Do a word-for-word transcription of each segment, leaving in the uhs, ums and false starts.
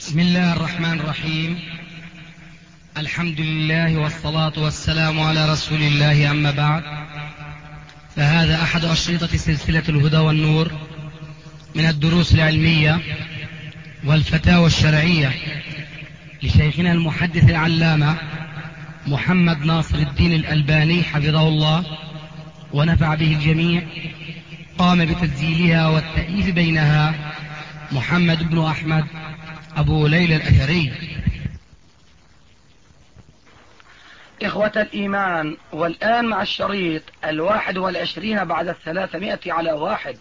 بسم الله الرحمن الرحيم. الحمد لله والصلاة والسلام على رسول الله، أما بعد، فهذا أحد أشرطة سلسلة الهدى والنور من الدروس العلمية والفتاوى الشرعية لشيخنا المحدث العلامة محمد ناصر الدين الألباني حفظه الله ونفع به الجميع. قام بتسجيلها والتأليف بينها محمد بن أحمد أبو ليلى الأثري. إخوة الإيمان، والآن مع الشريط الواحد والعشرين بعد الثلاثمائة على واحد.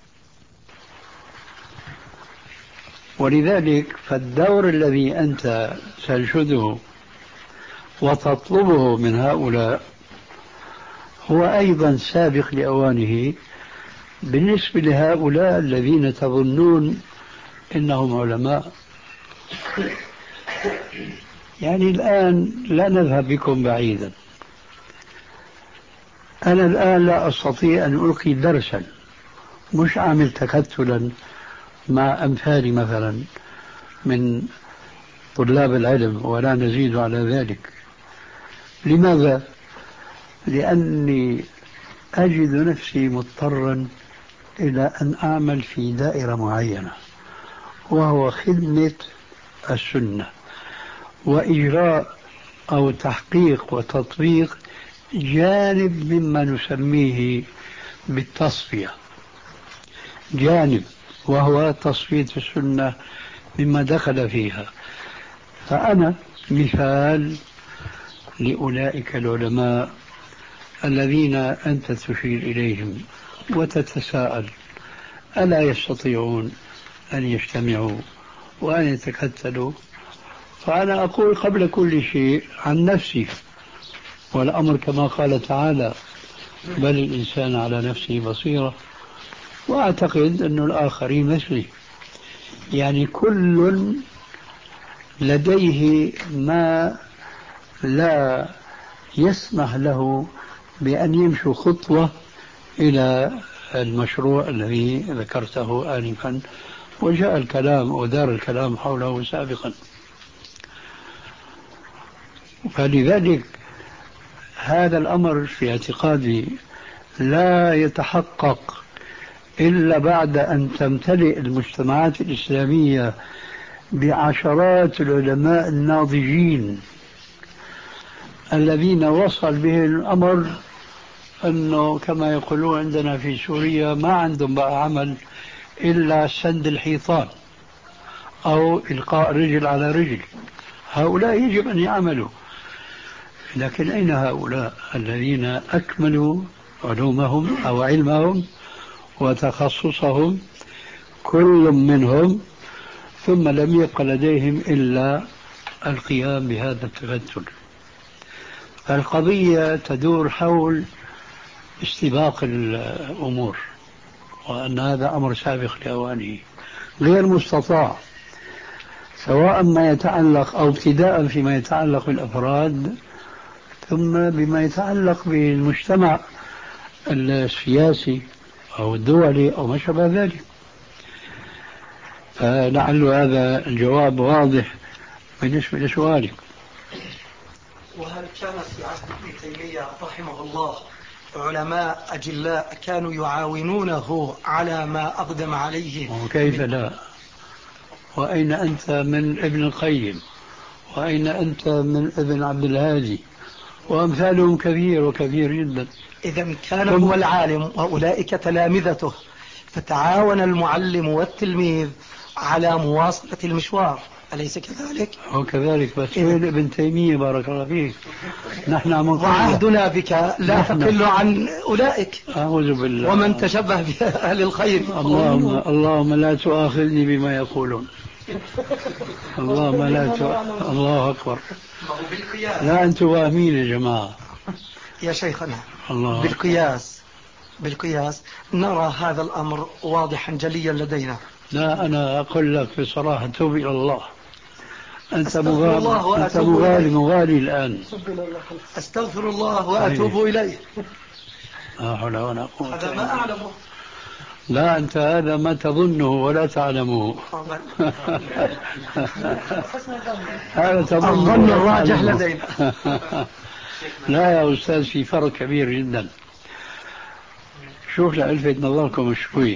ولذلك فالدور الذي أنت تنشده وتطلبه من هؤلاء هو أيضا سابق لأوانه بالنسبة لهؤلاء الذين تظنون إنهم علماء. يعني الآن لا نذهب بكم بعيدا. أنا الآن لا أستطيع أن ألقي درسا، مش أعمل تكتلا مع أمثالي مثلا من طلاب العلم ولا نزيد على ذلك. لماذا؟ لأني أجد نفسي مضطرا إلى أن أعمل في دائرة معينة، وهو خدمة السنة وإجراء أو تحقيق وتطبيق جانب مما نسميه بالتصفية، جانب وهو تصفية السنة مما دخل فيها. فأنا مثال لأولئك العلماء الذين أنت تشير إليهم وتتساءل ألا يستطيعون أن يجتمعوا وأن يتكتلوا؟ فأنا أقول قبل كل شيء عن نفسي، والأمر كما قال تعالى بل الإنسان على نفسه بصيرة، وأعتقد أن الآخرين مثلي. يعني كل لديه ما لا يسمح له بأن يمشي خطوة إلى المشروع الذي ذكرته آنفا وجاء الكلام ودار الكلام حوله سابقا. فلذلك هذا الأمر في اعتقادي لا يتحقق إلا بعد أن تمتلئ المجتمعات الإسلامية بعشرات العلماء الناضجين الذين وصل به الأمر أنه كما يقولون عندنا في سوريا ما عندهم بقى عمل إلا سند الحيطان أو إلقاء رجل على رجل. هؤلاء يجب أن يعملوا، لكن أين هؤلاء الذين أكملوا علومهم أو علمهم وتخصصهم كل منهم ثم لم يبق لديهم إلا القيام بهذا التفتل؟ فالقضية تدور حول استباق الأمور، وأن هذا أمر سابق لأوانه غير مستطاع، سواء ما يتعلق أو ابتداء فيما يتعلق بالأفراد ثم بما يتعلق بالمجتمع السياسي أو الدولي أو ما شابه ذلك. فلعل هذا الجواب واضح بالنسبة لسؤالك. وهل كان في عهد ابن تيمية رحمه الله علماء أجلاء كانوا يعاونونه على ما أقدم عليه؟ وكيف لا؟ وأين أنت من ابن القيم؟ وأين أنت من ابن عبد الهادي؟ وأمثالهم كثير وكثير جدا. إذا كان هو العالم وأولئك تلامذته، فتعاون المعلم والتلميذ على مواصلة المشوار، أليس كذلك؟ هو كذلك، بس وين ابن تيمية بارك الله فيك؟ نحن وعهدنا بك لا تقل عن أولئك. أعوذ بالله. ومن تشبه بأهل الخير. اللهم, اللهم لا تؤاخذني بما يقولون. اللهم لا تؤاخذ. الله أكبر. لا أنتم واهمين يا جماعة. يا شيخنا الله. بالقياس بالقياس نرى هذا الأمر واضحا جليا لدينا. لا أنا أقول لك بصراحة توب إلى الله. أنت مغالي أنت مغالي مغالي الآن. أستغفر الله وأتوب إليه. لا حول ولا قوة. هذا ما أعلمه. لا أنت هذا ما تظنه ولا تعلمه. هذا تظنه الظن الراجح لدينا. لا يا أستاذ في فرق كبير جدا. شوف لألفت نظركم شوي.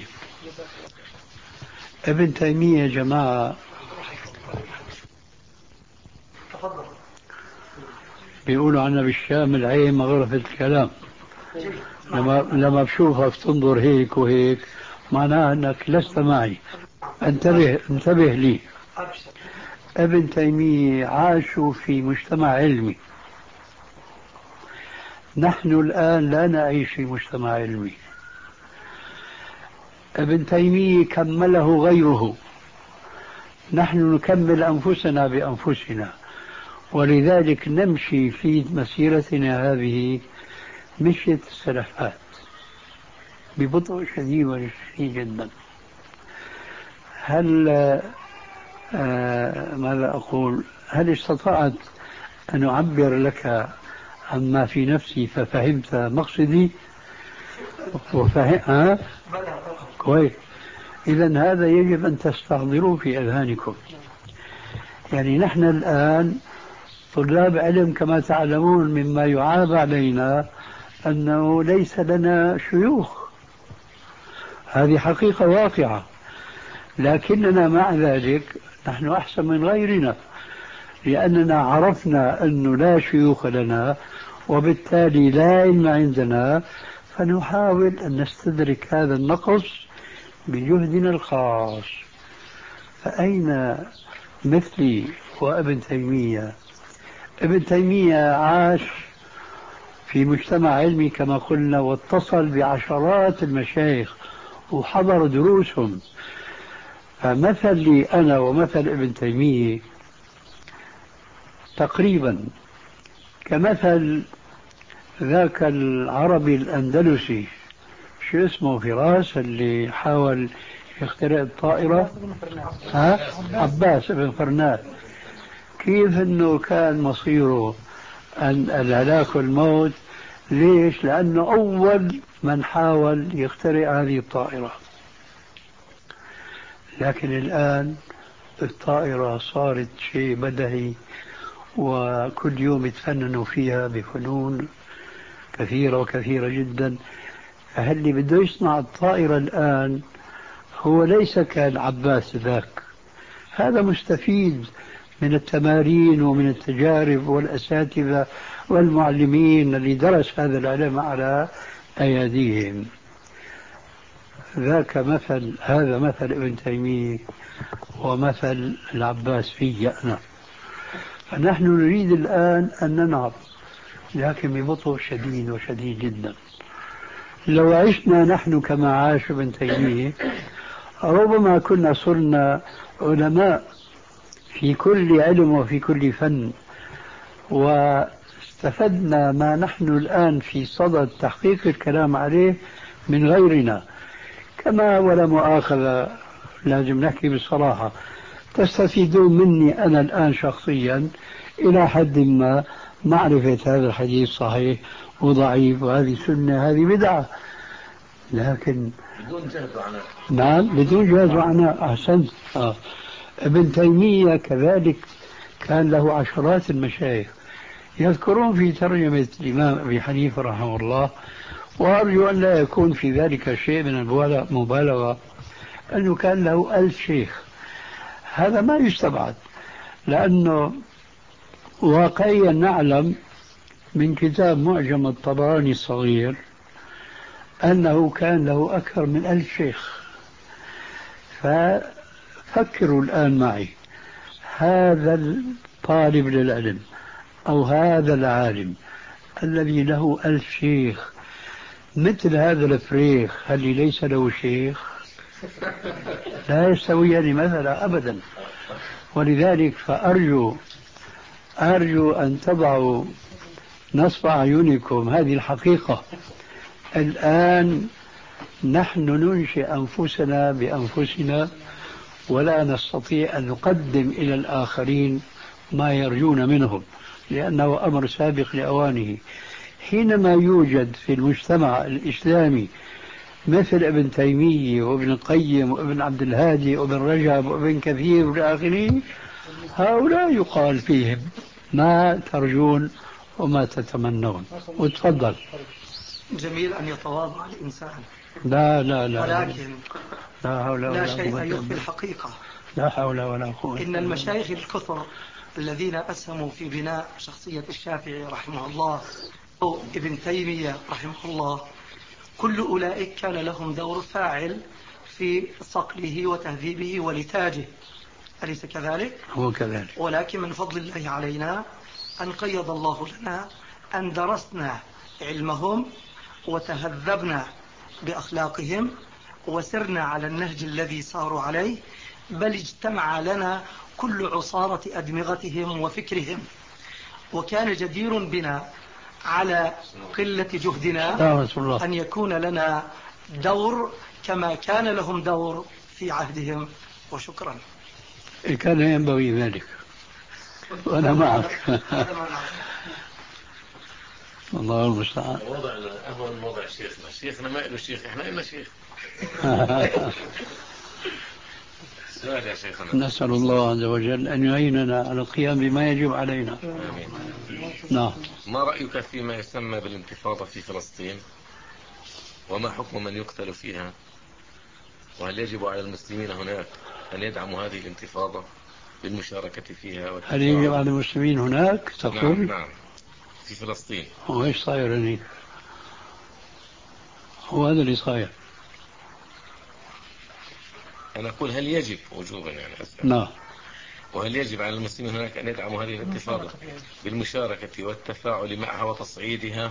ابن تيمية يا جماعة بيقولوا عنا بالشام العين مغرفة الكلام. لما لما بشوفك تنظر هيك وهيك معناها أنك لست معي. انتبه انتبه لي. ابن تيمية عاشوا في مجتمع علمي. نحن الآن لا نعيش في مجتمع علمي. ابن تيمية كمله غيره، نحن نكمل أنفسنا بأنفسنا، ولذلك نمشي في مسيرتنا هذه مشية السلفات ببطء شديد وشديد جدا. هل آه ماذا أقول هل استطعت أن أعبر لك عما في نفسي ففهمت مقصدي وفهم ها؟ كويس. إذن هذا يجب أن تستحضروه في أذهانكم. يعني نحن الآن طلاب علم كما تعلمون، مما يعاب علينا أنه ليس لنا شيوخ. هذه حقيقة واقعة، لكننا مع ذلك نحن أحسن من غيرنا، لأننا عرفنا أنه لا شيوخ لنا وبالتالي لا علم عندنا، فنحاول أن نستدرك هذا النقص بجهدنا الخاص. فأين مثلي وابن تيمية؟ ابن تيمية عاش في مجتمع علمي كما قلنا، واتصل بعشرات المشايخ وحضر دروسهم. فمثل لي أنا ومثل ابن تيمية تقريبا كمثل ذاك العربي الأندلسي شو اسمه فراس اللي حاول يخترع الطائرة، ها؟ عباس بن فرناس. كيف انه كان مصيره أن الهلاك والموت؟ ليش؟ لأنه أول من حاول يخترع هذه الطائرة. لكن الآن الطائرة صارت شيء بدهي، وكل يوم يتفننوا فيها بفنون كثيرة وكثيرة جدا. فهل اللي بده يصنع الطائرة الآن هو ليس كالعباس ذاك، هذا مستفيد من التمارين ومن التجارب والأساتذة والمعلمين اللي درس هذا العلم على أيديهم. ذاك مثل، هذا مثل ابن تيمية ومثل العباس في أنا. فنحن نريد الآن أن ننهض، لكن ببطء شديد وشديد جدا. لو عشنا نحن كما عاش ابن تيمية ربما كنا صرنا علماء في كل علم وفي كل فن، واستفدنا ما نحن الآن في صدد تحقيق الكلام عليه من غيرنا. كما ولا مؤاخذة لازم نحكي بصراحة، تستفيدون مني أنا الآن شخصيا إلى حد ما معرفة هذا الحديث صحيح وضعيف، وهذه سنة هذه بدعة، لكن بدون جهد وعناء. نعم بدون جهد وعناء. أحسنت. آه. ابن تيمية كذلك كان له عشرات المشايخ. يذكرون في ترجمة الإمام أبي حنيفة رحمه الله، وأرجو أن لا يكون في ذلك شيء من المبالغة، أنه كان له ألف شيخ. هذا ما يستبعد، لأنه واقعيا نعلم من كتاب معجم الطبراني الصغير أنه كان له أكثر من ألف شيخ. ففكروا الآن معي، هذا الطالب للعلم أو هذا العالم الذي له ألف شيخ مثل هذا الفريخ الذي ليس له شيخ لا يستويان مثلا أبدا. ولذلك فأرجو أرجو أن تضعوا نصب أعينكم هذه الحقيقة. الآن نحن ننشئ أنفسنا بأنفسنا، ولا نستطيع أن نقدم إلى الآخرين ما يرجون منهم، لأنه أمر سابق لأوانه. حينما يوجد في المجتمع الإسلامي مثل ابن تيمية وابن القيم وابن عبد الهادي وابن رجب وابن كثير وإلى آخره، هؤلاء يقال فيهم ما ترجون وما تتمنون. وتفضل. جميل أن يتواضع الإنسان، لا لا لا ولكن لا حول لا ولا شيء قوة يخفي إلا الحقيقة. لا حول ولا قوة. إن المشايخ الكثر الذين أسهموا في بناء شخصية الشافعي رحمه الله أو ابن تيمية رحمه الله، كل أولئك كان لهم دور فاعل في صقله وتهذيبه ولتاجه، أليس كذلك؟ هو كذلك. ولكن من فضل الله علينا أن قيض الله لنا أن درسنا علمهم وتهذبنا بأخلاقهم وسرنا على النهج الذي ساروا عليه، بل اجتمع لنا كل عصارة أدمغتهم وفكرهم، وكان جدير بنا على قلة جهدنا أن يكون لنا دور كما كان لهم دور في عهدهم. وشكرا. كان ينبغي ذلك وأنا معك. الله المستعان. وضعنا أهون من وضع شيخنا. شيخنا ما له شيخ، إحنا إلنا شيخ. سؤال يا شيخنا. نسأل الله عز وجل أن يعيننا على القيام بما يجب علينا. آمين. نعم. ما رأيك فيما يسمى بالانتفاضة في فلسطين؟ وما حكم من يقتل فيها؟ وهل يجب على المسلمين هناك أن يدعموا هذه الانتفاضة بالمشاركة فيها؟ هل يجب على المسلمين هناك تقول؟ نعم نعم في فلسطين. وإيش صاير هناك؟ هو هذا اللي صاير. أنا أقول هل يجب وجوبا يعني أسأل. نعم. وهل يجب على المسلمين هناك أن يدعموا هذه الانتفاضة بالمشاركة والتفاعل معها وتصعيدها؟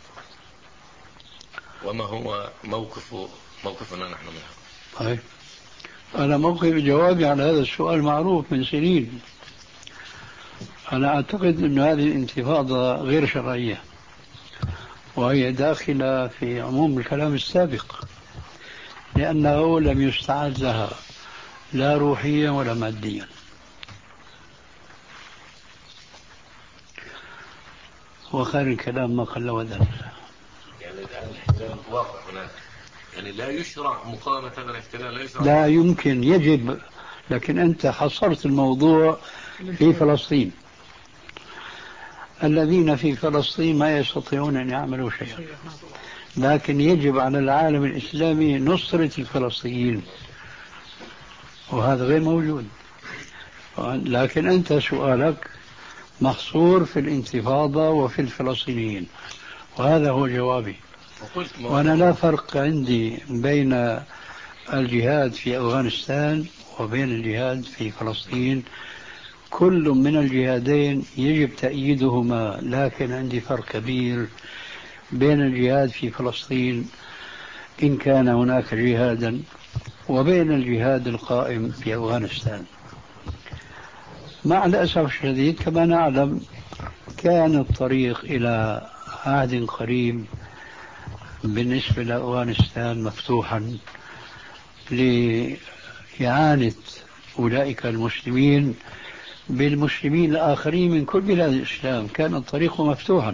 وما هو موقف موقفنا نحن منها؟ طيب أنا موقف جوابي على هذا السؤال معروف من سنين. أنا أعتقد أن هذه الانتفاضة غير شرعية، وهي داخلة في عموم الكلام السابق، لأنه لم يستعد لها لا روحيا ولا ماديا. وخير الكلام ما قل ودل. يعني الآن الاحتلال واقع هناك، يعني لا يشرع مقاومة هذا الاحتلال. لا يشرع. لا يمكن، يجب. لكن أنت حصرت الموضوع في فلسطين. الذين في فلسطين ما يستطيعون أن يعملوا شيئا، لكن يجب على العالم الإسلامي نصرة الفلسطينيين، وهذا غير موجود. لكن أنت سؤالك محصور في الانتفاضة وفي الفلسطينيين، وهذا هو جوابي. وأنا لا فرق عندي بين الجهاد في أفغانستان وبين الجهاد في فلسطين. كل من الجهادين يجب تأييدهما، لكن عندي فرق كبير بين الجهاد في فلسطين إن كان هناك جهادا وبين الجهاد القائم في أفغانستان. مع الأسف الشديد كما نعلم كان الطريق إلى عهد قريب بالنسبة لأفغانستان مفتوحا لإعانة أولئك المسلمين بالمسلمين الآخرين من كل بلاد الإسلام. كان الطريق مفتوحا،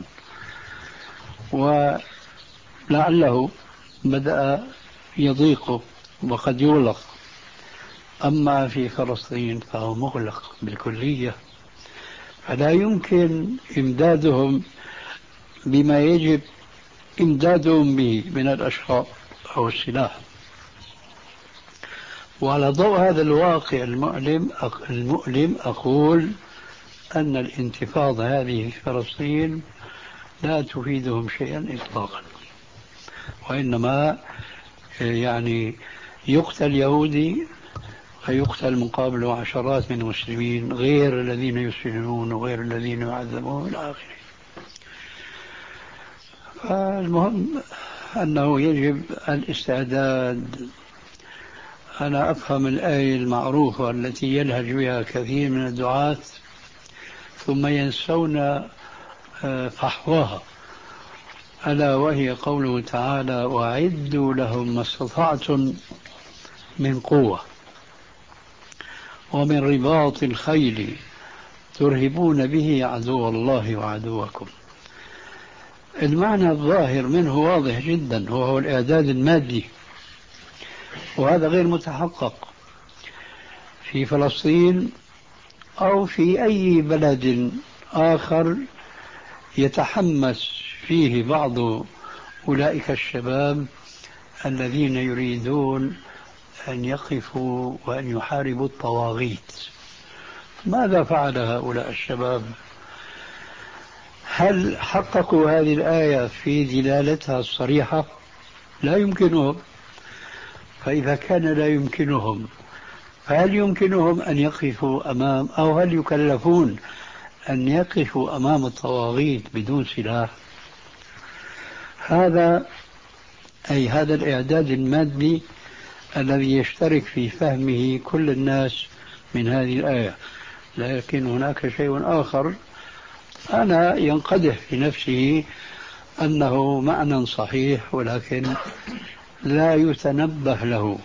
ولعله بدأ يضيق وقد يغلق. أما في فلسطين فهو مغلق بالكلية، فلا يمكن إمدادهم بما يجب إمدادهم به من الأشخاص أو السلاح. وعلى ضوء هذا الواقع المؤلم المؤلم أقول أن الانتفاضة هذه في فلسطين لا تفيدهم شيئا إطلاقا، وإنما يعني يقتل يهودي فيقتل مقابله عشرات من المسلمين غير الذين يسجنون وغير الذين يعذبون إلى آخره. المهم أنه يجب الاستعداد. أنا أفهم الآية المعروفة التي يلهج بها كثير من الدعاة ثم ينسون فحواها، ألا وهي قوله تعالى: وأعدوا لهم ما استطعتم من قوة ومن رباط الخيل ترهبون به عدو الله وعدوكم. المعنى الظاهر منه واضح جدا، وهو الإعداد المادي. وهذا غير متحقق في فلسطين أو في أي بلد آخر يتحمس فيه بعض أولئك الشباب الذين يريدون أن يقفوا وأن يحاربوا الطواغيت. ماذا فعل هؤلاء الشباب؟ هل حققوا هذه الآية في دلالتها الصريحة؟ لا يمكنهم. فإذا كان لا يمكنهم، فهل يمكنهم أن يقفوا أمام، أو هل يكلفون أن يقفوا أمام الطواغيت بدون سلاح؟ هذا أي هذا الإعداد المادي الذي يشترك في فهمه كل الناس من هذه الآية. لكن هناك شيء آخر أنا ينقدح في نفسه أنه معنى صحيح ولكن لا يتنبه له،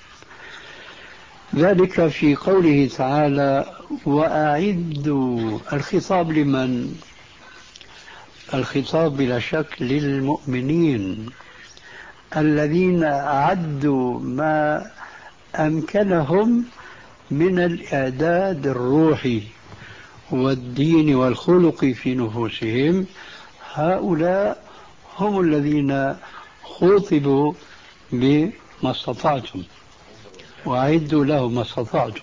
ذلك في قوله تعالى وأعدوا. الخطاب لمن؟ الخطاب بلا شك للمؤمنين الذين أعدوا ما أمكنهم من الإعداد الروحي والدين والخلق في نفوسهم. هؤلاء هم الذين خوطبوا بما استطعتم وأعدوا لهم ما استطعتم.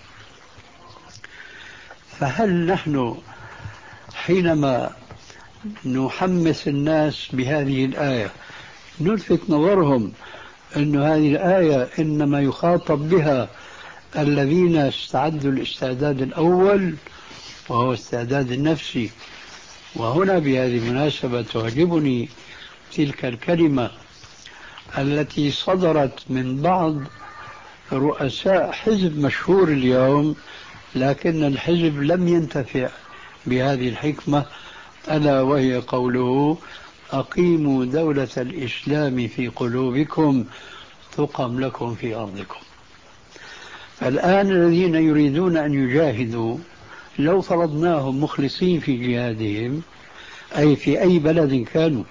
فهل نحن حينما نحمس الناس بهذه الآية نلفت نظرهم أن هذه الآية إنما يخاطب بها الذين استعدوا الاستعداد الأول وهو استعداد النفسي؟ وهنا بهذه المناسبة تعجبني تلك الكلمة التي صدرت من بعض رؤساء حزب مشهور اليوم، لكن الحزب لم ينتفع بهذه الحكمة، ألا وهي قوله أقيموا دولة الإسلام في قلوبكم تقم لكم في أرضكم. الآن الذين يريدون أن يجاهدوا لو فرضناهم مخلصين في جهادهم أي في أي بلد كانوا،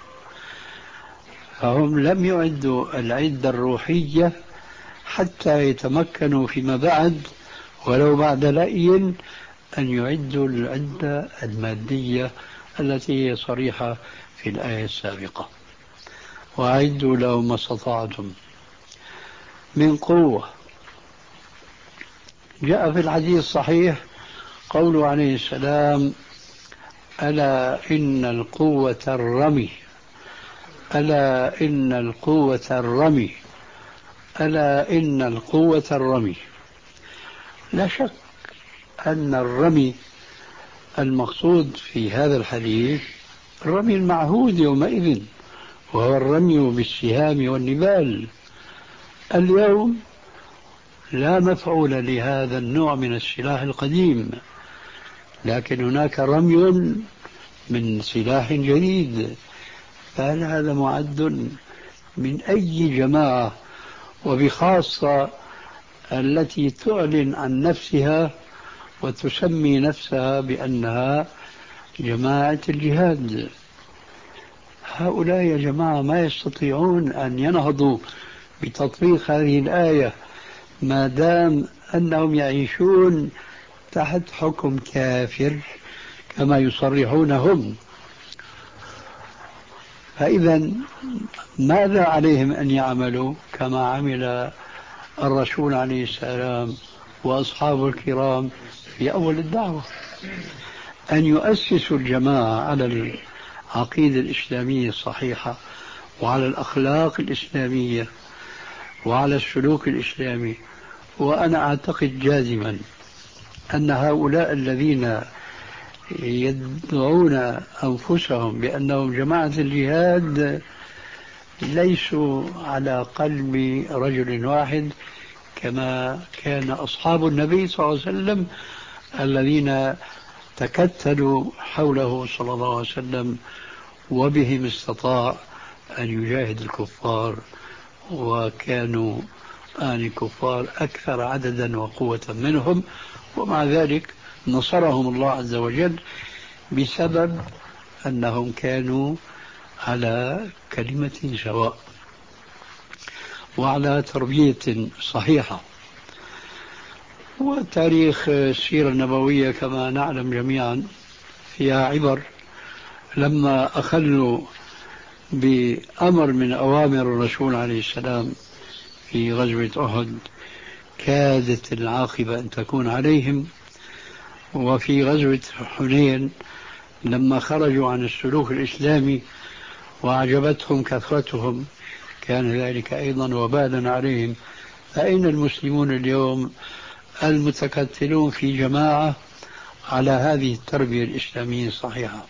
فهم لم يعدوا العدة الروحية حتى يتمكنوا فيما بعد ولو بعد لأي أن يعدوا العدة المادية التي هي صريحة في الآية السابقة وأعدوا لهم ما استطعتم من قوة. جاء في الحديث الصحيح قوله عليه السلام ألا إن القوة الرمي، ألا إن القوة الرمي، ألا إن القوة الرمي. لا شك أن الرمي المقصود في هذا الحديث الرمي المعهود يومئذ، وهو الرمي بالسهام والنبال. اليوم لا مفعول لهذا النوع من السلاح القديم، لكن هناك رمي من سلاح جديد. فهل هذا معد من أي جماعة، وبخاصة التي تعلن عن نفسها وتسمي نفسها بأنها جماعة الجهاد؟ هؤلاء يا جماعة ما يستطيعون أن ينهضوا بتطبيق هذه الآية ما دام أنهم يعيشون تحت حكم كافر كما يصرحون هم. فإذا ماذا عليهم أن يعملوا كما عمل الرسول عليه السلام وأصحابه الكرام في أول الدعوة؟ أن يؤسسوا الجماعة على العقيدة الإسلامية الصحيحة وعلى الأخلاق الإسلامية وعلى السلوك الإسلامي. وأنا أعتقد جازما أن هؤلاء الذين يدعون أنفسهم بأنهم جماعة الجهاد ليسوا على قلب رجل واحد كما كان أصحاب النبي صلى الله عليه وسلم الذين تكتلوا حوله صلى الله عليه وسلم وبهم استطاع أن يجاهد الكفار، وكانوا آن الكفار أكثر عددا وقوة منهم، ومع ذلك نصرهم الله عز وجل بسبب أنهم كانوا على كلمة سواء. وعلى تربية صحيحة. وتاريخ السيرة النبوية كما نعلم جميعا فيها عبر. لما أخلوا بأمر من أوامر الرسول عليه السلام في غزوة أحد كادت العاقبة أن تكون عليهم. وفي غزوة حنين لما خرجوا عن السلوك الإسلامي وأعجبتهم كثرتهم كان ذلك أيضا وبالا عليهم. فأين المسلمون اليوم المتكتلون في جماعة على هذه التربية الإسلامية الصحيحة؟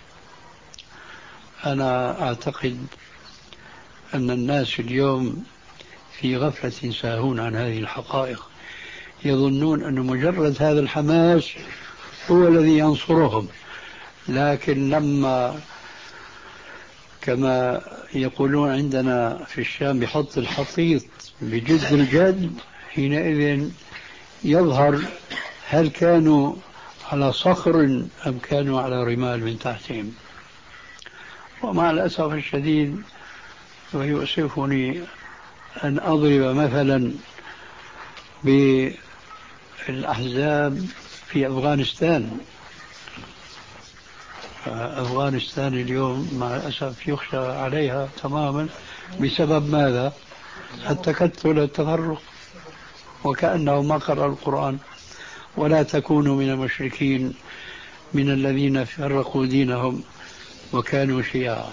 أنا أعتقد أن الناس اليوم في غفلة ساهون عن هذه الحقائق، يظنون أن مجرد هذا الحماس هو الذي ينصرهم. لكن لما كما يقولون عندنا في الشام بحط الحطيط بجد الجد، حينئذ يظهر هل كانوا على صخر أم كانوا على رمال من تحتهم. ومع الأسف الشديد ويؤسفني أن أضرب مثلا بالأحزاب في أفغانستان. أفغانستان اليوم مع الأسف يخشى عليها تماما بسبب ماذا؟ التكتل التفرق، وكأنه ما قرأ القرآن. ولا تكونوا من المشركين من الذين فرقوا دينهم وكانوا شيعا.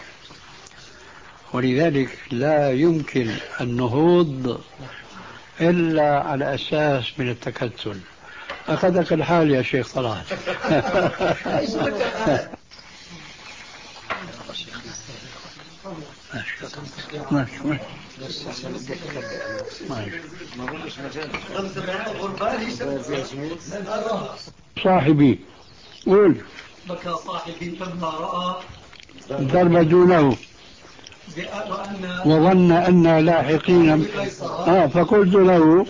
ولذلك لا يمكن النهوض إلا على أساس من التكتل. أخذك الحال يا شيخ طلال. صاحبي قول. بكى صاحبي لما رأى ضرب دونه وظن أن لاحقين. آه فقلت له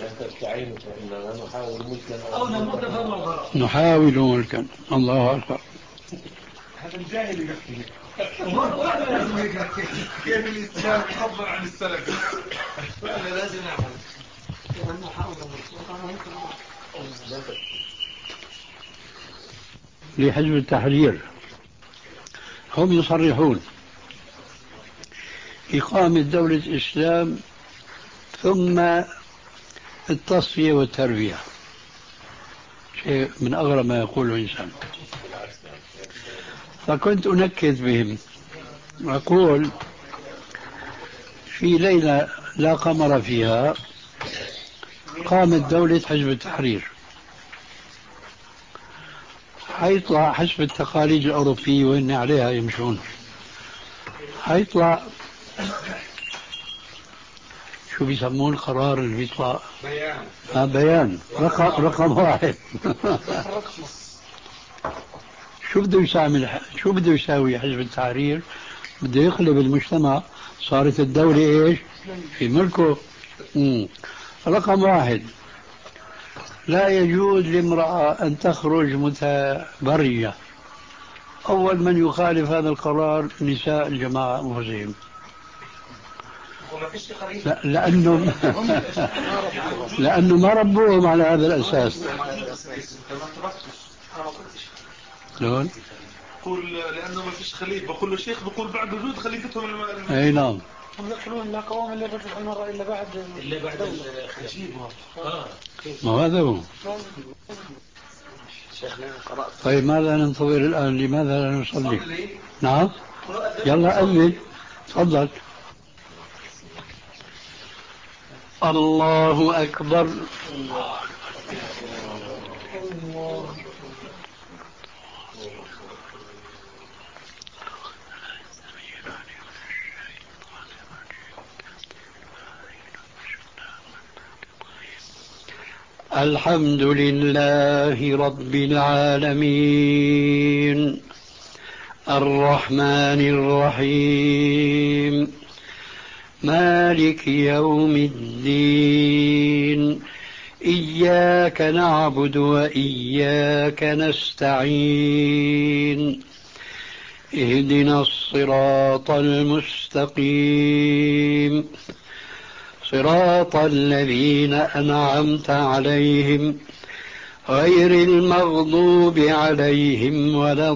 نحاول ملكا. الله أكبر. هذا الجاهل يكفي. كيف الإسلام يعبر عن السلف؟ فأنا لازم نعمل. لحزب التحرير هم يصرحون إقامة دولة الإسلام ثم التصفية والتربية. شيء من أغرب ما يقوله إنسان. فكنت أنكد بهم وأقول في ليلة لا قمر فيها قامت دولة حزب التحرير. حيطلع حسب التقاليد الأوروبية وإن عليها يمشون، حيطلع شو بيسمون القرار اللي بيطلع؟ بيان. آه بيان رقم رقم واحد. شو بده يساوي شو بده يساوي حزب التحرير؟ بده يقلب المجتمع، صارت الدولة ايش؟ في ملكه. مم. رقم واحد، لا يجوز لامرأة أن تخرج متبرجة. أول من يخالف هذا القرار نساء الجماعة أنفسهم. لا لأنه لأنه ما ربوهم على هذا الأساس. شلون؟ يقول لأنه ما فيش خليفة، بقول له شيخ بقول بعد وجود خليفتهم. أي نعم. هم يقولون لا قوام للرجل والمرأة إلا بعد إلا بعد الخليفة. ما هذا هو. طيب ماذا ننتظر الآن؟ لماذا لا نصلي؟ نعم يلا أذن. تفضل. الله أكبر. الحمد لله رب العالمين الرحمن الرحيم مالك يوم الدين إياك نعبد وإياك نستعين اهدنا الصراط المستقيم صراط الذين أنعمت عليهم غير المغضوب عليهم ولا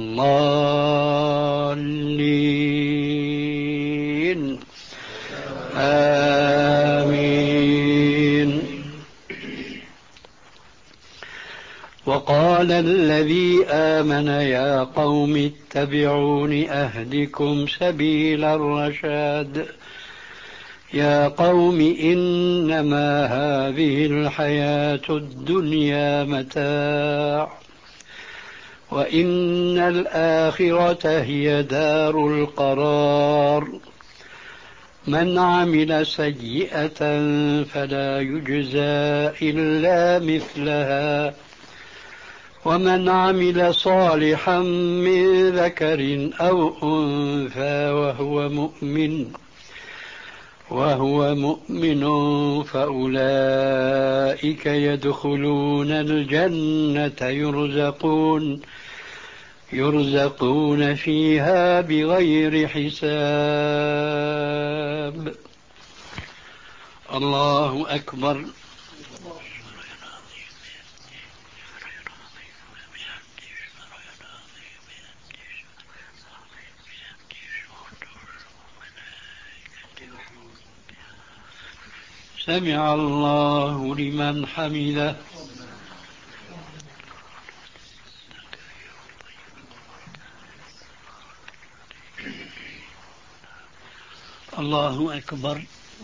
الضالين آمين. وقال الذي آمن يا قوم اتبعون أهدكم سبيل الرشاد يا قوم إنما هذه الحياة الدنيا متاع وإن الآخرة هي دار القرار من عمل سيئة فلا يجزى إلا مثلها ومن عمل صالحا من ذكر أو أنثى وهو مؤمن وهو مؤمن فأولئك يدخلون الجنة يرزقون يرزقون فيها بغير حساب. الله أكبر. سمع الله لمن حمده. الله أكبر.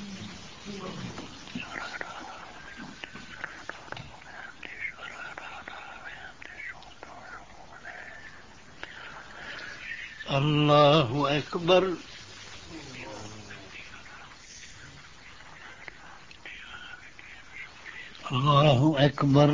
الله أكبر. الله أكبر.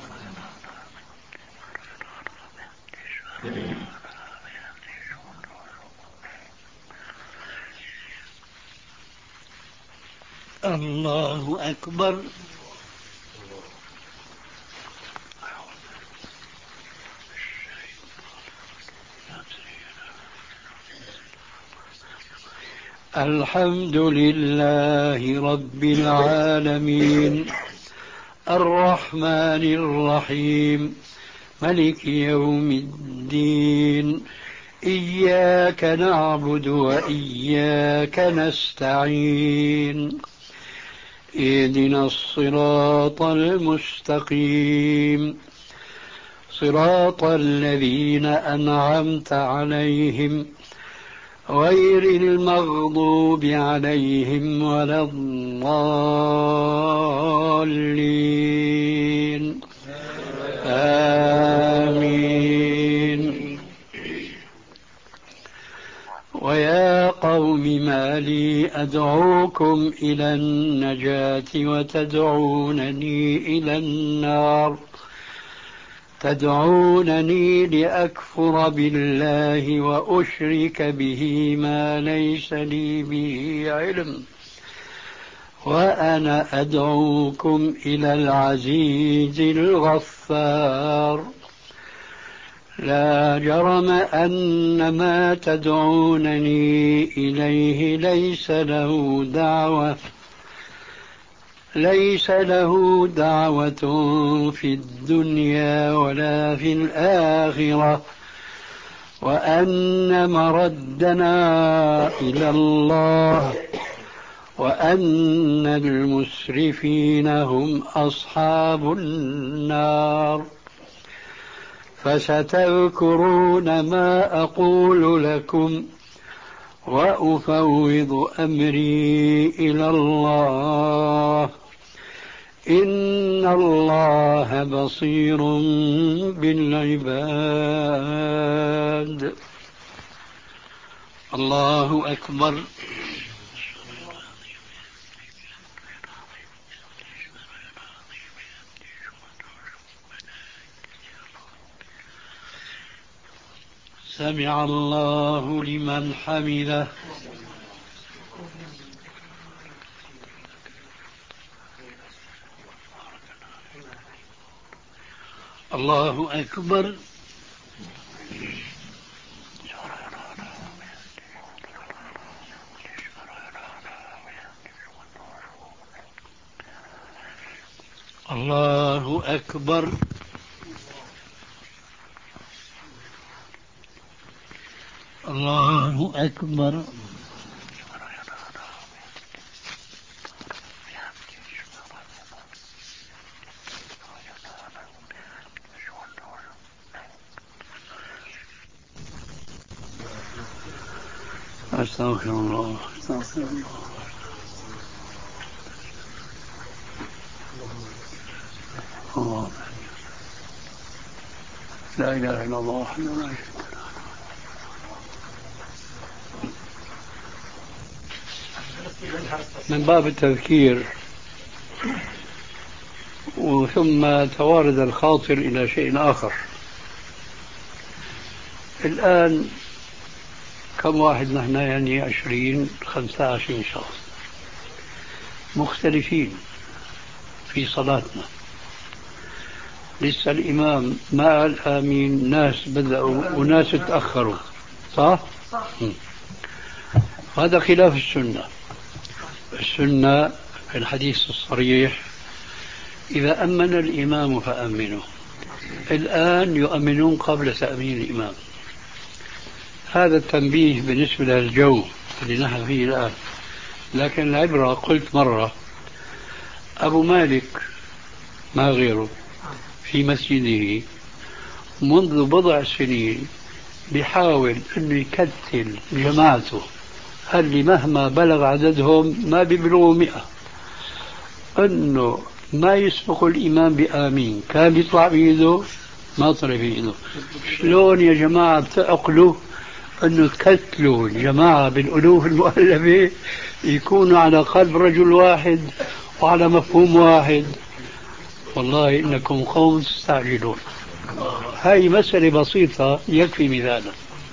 الله أكبر. الحمد لله رب العالمين الرحمن الرحيم ملك يوم الدين إياك نعبد وإياك نستعين اهدنا الصراط المستقيم صراط الذين أنعمت عليهم غير المغضوب عليهم ولا الضالين آمين. ويا قوم ما لي أدعوكم إلى النجاة وتدعونني إلى النار تدعونني لأكفر بالله وأشرك به ما ليس لي به علم وأنا أدعوكم إلى العزيز الغفار لا جرم أن ما تدعونني إليه ليس له دعوة ليس له دعوة في الدنيا ولا في الآخرة وأن مردنا إلى الله وأن المسرفين هم أصحاب النار فستذكرون ما أقول لكم وأفوض أمري إلى الله إن الله بصير بالعباد. الله أكبر. سمع الله لمن حمده. الله أكبر. الله أكبر. الله أكبر. أستغفر الله أستغفر الله. الله لا إله إلا الله وحده لا شريك له. من باب التذكير وثم توارد الخاطر إلى شيء آخر. الآن كم واحد نحن؟ يعني عشرين خمسة عشرين شخص مختلفين في صلاتنا. لسه الإمام ما قال آمين، ناس بدأوا وناس تأخروا، صح؟ صح. هذا خلاف السنة. السنة في الحديث الصريح إذا أمن الإمام فأمنوا. الآن يؤمنون قبل تأمين الإمام. هذا التنبيه بالنسبة للجو اللي نحن فيه الآن. لكن العبرة قلت مرة أبو مالك ما غيره في مسجده منذ بضع سنين بيحاول أنه يكتل جماعته اللي مهما بلغ عددهم ما بيبلغوا مئة أنه ما يسبق الإمام بآمين. كان يطلع بإيده ما طلع بإيده. شلون يا جماعة بتعقلوا أنه تكتلوا الجماعة بالألوف المؤلفة يكونوا على قلب رجل واحد وعلى مفهوم واحد؟ والله إنكم قوم تستعجلون. هاي مسألة بسيطة يكفي مثالا.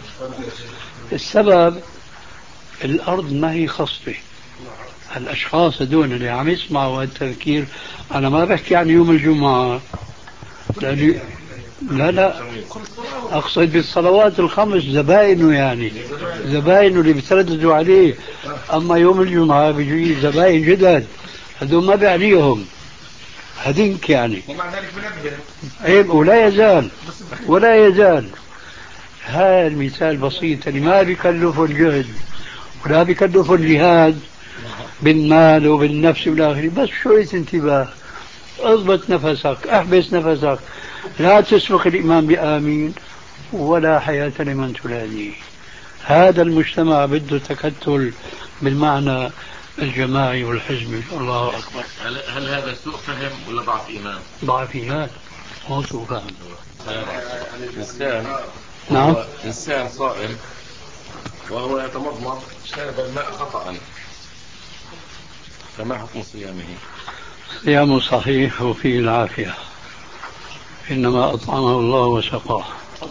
السبب الأرض ما هي خصبة. الأشخاص هذول اللي عم يسمعوا التذكير أنا ما بحكي عن يوم الجمعة، لأني لا لا أقصد بالصلوات الخمس زبائنه، يعني زبائنه اللي بيترددوا عليه. أما يوم الجمعة بيجي زبائن جدد هذول ما بيعنيهم هدينك يعني. أيه ولا يزال ولا يزال. هذا المثال بسيط اللي ما بيكلف الجهد ولا بيكلف الجهاد بالمال وبالنفس والآخر، بس شوية انتباه، اضبط نفسك، احبس نفسك، لا تسبق الإمام بآمين ولا حياة لمن تناديه. هذا المجتمع بده تكتل بالمعنى الجماعي والحزبي. الله أكبر. هل, هل هذا سوء فهم ولا ضعف إيمان؟ ضعف إيمان مو سوء فهم. إنسان نعم إنسان صائم وهو يتمضمض شرب الماء خطأ، فما حكم صيامه؟ صيامه صحيح وفيه العافية، إنما أطعمه الله وسقاه.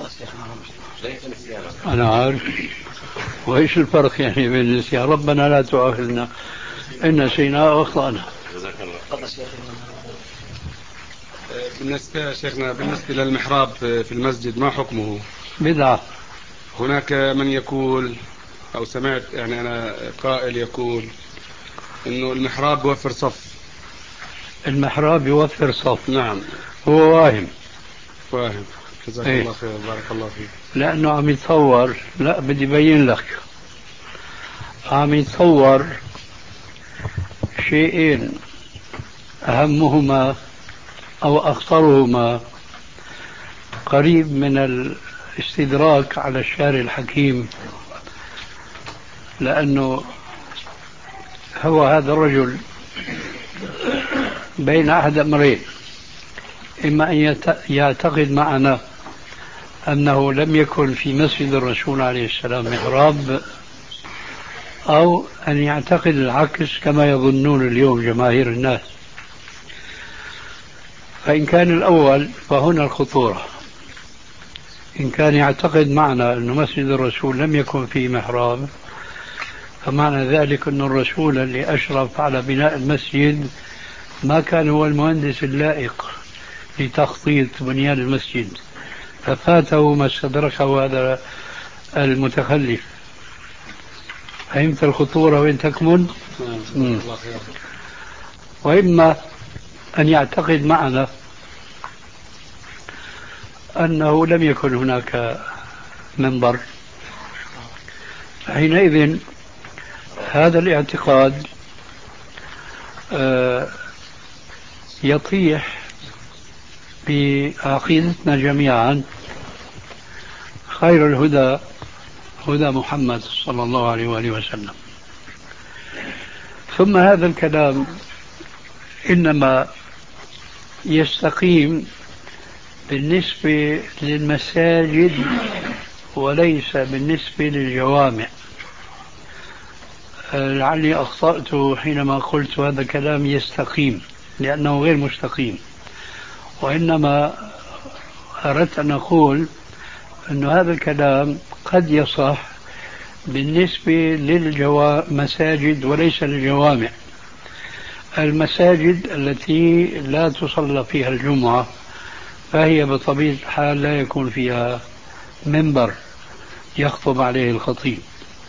أنا عارف. وإيش الفرق يعني بين النسيان؟ ربنا لا تؤاخذنا إن نسينا وأخطأنا. جزاك الله. بالنسبة يا شيخنا بالنسبة للمحراب في المسجد ما حكمه؟ بدعة. هناك من يقول أو سمعت يعني أنا قائل يقول إنه المحراب يوفر صف. المحراب يوفر صف، نعم هو واهم. واهم. جزاك ايه؟ الله خير بارك الله فيك. لأنه عم يتصور، لا بدي بين لك، عم يتصور شيئين أهمهما أو أخطرهما قريب من الاستدراك على الشارع الحكيم، لأنه هو هذا الرجل بين أحد أمرين: إما أن يعتقد معنا أنه لم يكن في مسجد الرسول عليه السلام محراب، أو أن يعتقد العكس كما يظنون اليوم جماهير الناس. فإن كان الأول فهنا الخطورة. إن كان يعتقد معنا أن مسجد الرسول لم يكن فيه محراب، فمعنى ذلك أن الرسول اللي أشرف على بناء المسجد ما كان هو المهندس اللائق لتخطيط بنيان المسجد، ففاته ما استدركه هذا المتخلف. فهمت الخطورة وين تكمن؟ وإما أن يعتقد معنا أنه لم يكن هناك منبر، حينئذ هذا الاعتقاد يطيح بعقيدتنا جميعا. خير الهدى هدى محمد صلى الله عليه وآله وسلم. ثم هذا الكلام إنما يستقيم بالنسبة للمساجد وليس بالنسبة للجوامع. لعلي أخطأت حينما قلت هذا الكلام يستقيم، لأنه غير مستقيم، وإنما أردت أن أقول أن هذا الكلام قد يصح بالنسبة للمساجد وليس للجوامع. المساجد التي لا تصلى فيها الجمعة فهي بطبيعة الحال لا يكون فيها منبر يخطب عليه الخطيب.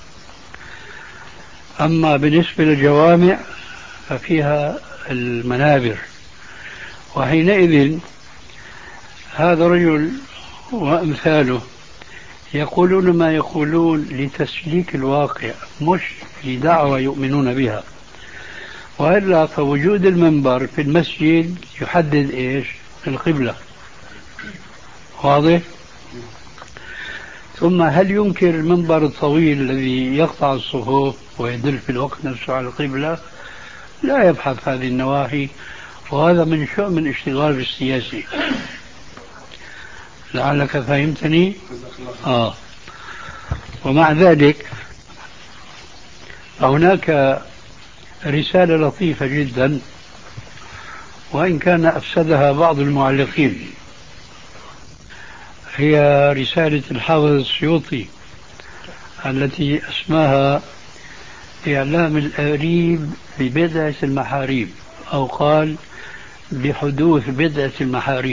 أما بالنسبة للجوامع ففيها المنابر، وحينئذ هذا الرجل وأمثاله يقولون ما يقولون لتسليك الواقع، مش لدعوة يؤمنون بها. وإلا فوجود المنبر في المسجد يحدد إيش؟ القبلة. واضح؟ ثم هل ينكر المنبر الطويل الذي يقطع الصفوف ويدل في الوقت نفسه على القبلة؟ لا يبحث هذه النواحي، وهذا من شؤم الاشتغال بالسياسي. لعلك فهمتني؟ آه. ومع ذلك هناك رسالة لطيفة جدا، وإن كان أفسدها بعض المعلقين، هي رسالة الحافظ السيوطي التي اسمها إعلام الآريب ببدعة المحاريب، أو قال بحدوث بدعة المحاريب.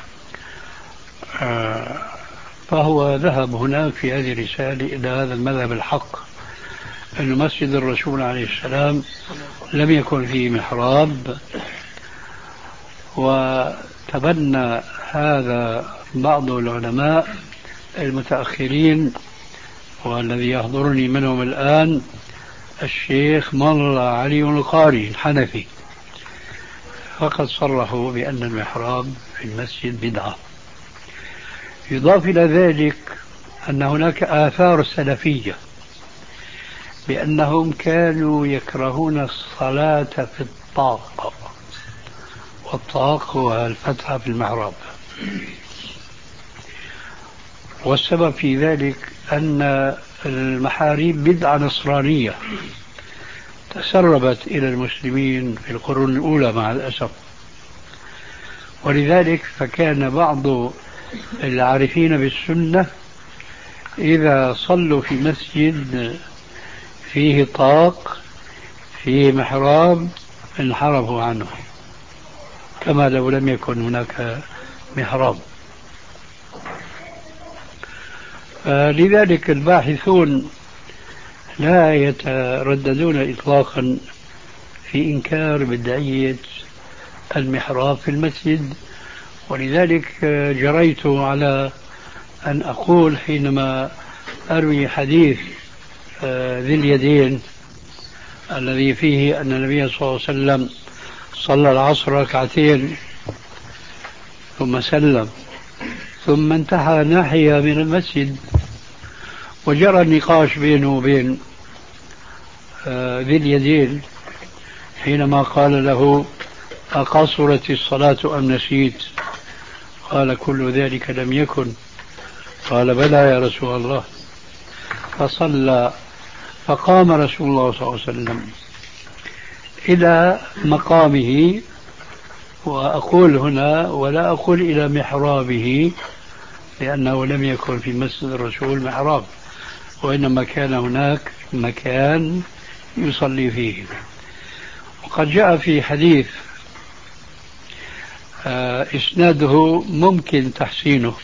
فهو ذهب هناك في هذه الرسالة إلى هذا المذهب الحق، أن مسجد الرسول عليه السلام لم يكن فيه محراب، وتبنى هذا بعض العلماء المتأخرين، والذي يحضرني منهم الآن الشيخ مر علي القاري الحنفي، فقد صرحوا بأن المحراب في المسجد بدعة. يضاف إلى ذلك أن هناك آثار سلفية بأنهم كانوا يكرهون الصلاة في الطاق، والطاق هو الفتحة في المحراب. والسبب في ذلك أن المحاريب بدعة نصرانية تسربت إلى المسلمين في القرون الأولى مع الأسف، ولذلك فكان بعض العارفين بالسنة إذا صلوا في مسجد فيه طاق فيه محراب انحرفوا عنه كما لو لم يكن هناك محراب. لذلك الباحثون لا يترددون إطلاقا في إنكار بدعية المحراب في المسجد. ولذلك جريت على أن أقول حينما أروي حديث ذي اليدين الذي فيه أن النبي صلى الله عليه وسلم صلى العصر ركعتين ثم سلم ثم انتهى ناحية من المسجد، وجرى النقاش بينه وبين ذي اليدين حينما قال له أقصرت الصلاة أم نسيت؟ قال كل ذلك لم يكن. قال بلى يا رسول الله. فصلى، فقام رسول الله صلى الله عليه وسلم إلى مقامه، وأقول هنا ولا أقول إلى محرابه لأنه لم يكن في مسجد الرسول محراب، وإنما كان هناك مكان يصلي فيه. وقد جاء في حديث إسناده ممكن تحسينه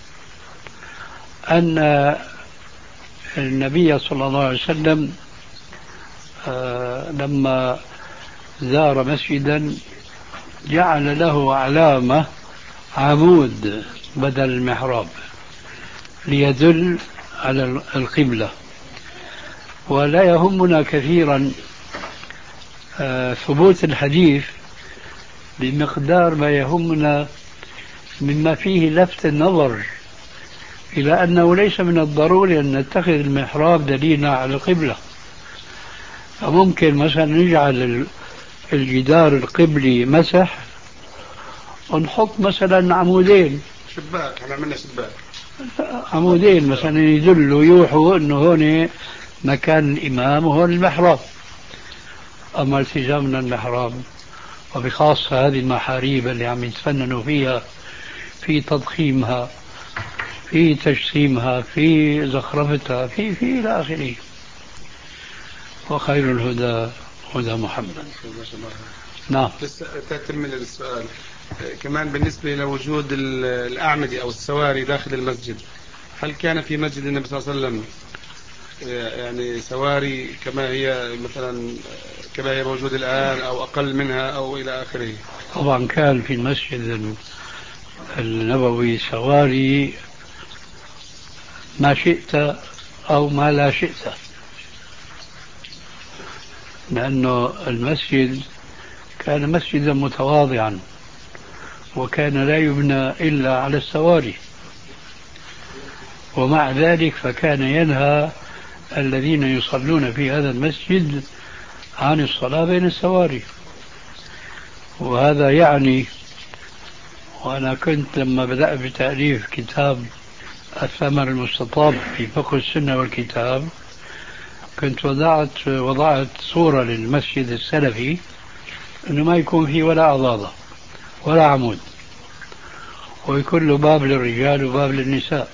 أن النبي صلى الله عليه وسلم لما زار مسجدا جعل له علامة عمود بدل المحراب ليدل على القبلة. ولا يهمنا كثيرا ثبوت الحديث بمقدار ما يهمنا مما فيه لفت النظر إلى أنه ليس من الضروري أن نتخذ المحراب دليلا على القبلة. فممكن مثلا نجعل الجدار القبلي مسح ونحط مثلا عمودين شباك، احنا عملنا شباك عمودين مثلا يدلوا يوحوا أنه هون مكان الإمام وهون المحراب. أما التزامنا المحراب وبخاصة هذه المحاريب اللي عم يتفننوا فيها في تضخيمها في تجسيمها في زخرفتها في في إلى آخره. وخير الهدى هدى محمد. نعم. لسه تكمل السؤال كمان بالنسبة لوجود الأعمدة أو السواري داخل المسجد، هل كان في مسجد النبي صلى الله عليه وسلم يعني سواري كما هي مثلا كما هي موجودة الآن أو أقل منها أو إلى آخره؟ طبعا كان في المسجد النبوي سواري ما شئت أو ما لا شئت، لأنه المسجد كان مسجدا متواضعا وكان لا يبنى إلا على السواري، ومع ذلك فكان ينهى الذين يصلون في هذا المسجد عن الصلاة بين السواري. وهذا يعني، وأنا كنت لما بدأت بتأليف كتاب الثمر المستطاب في فقه السنة والكتاب كنت وضعت وضعت صورة للمسجد السلفي أنه ما يكون فيه ولا عضاضة ولا عمود، ويكون له باب للرجال وباب للنساء.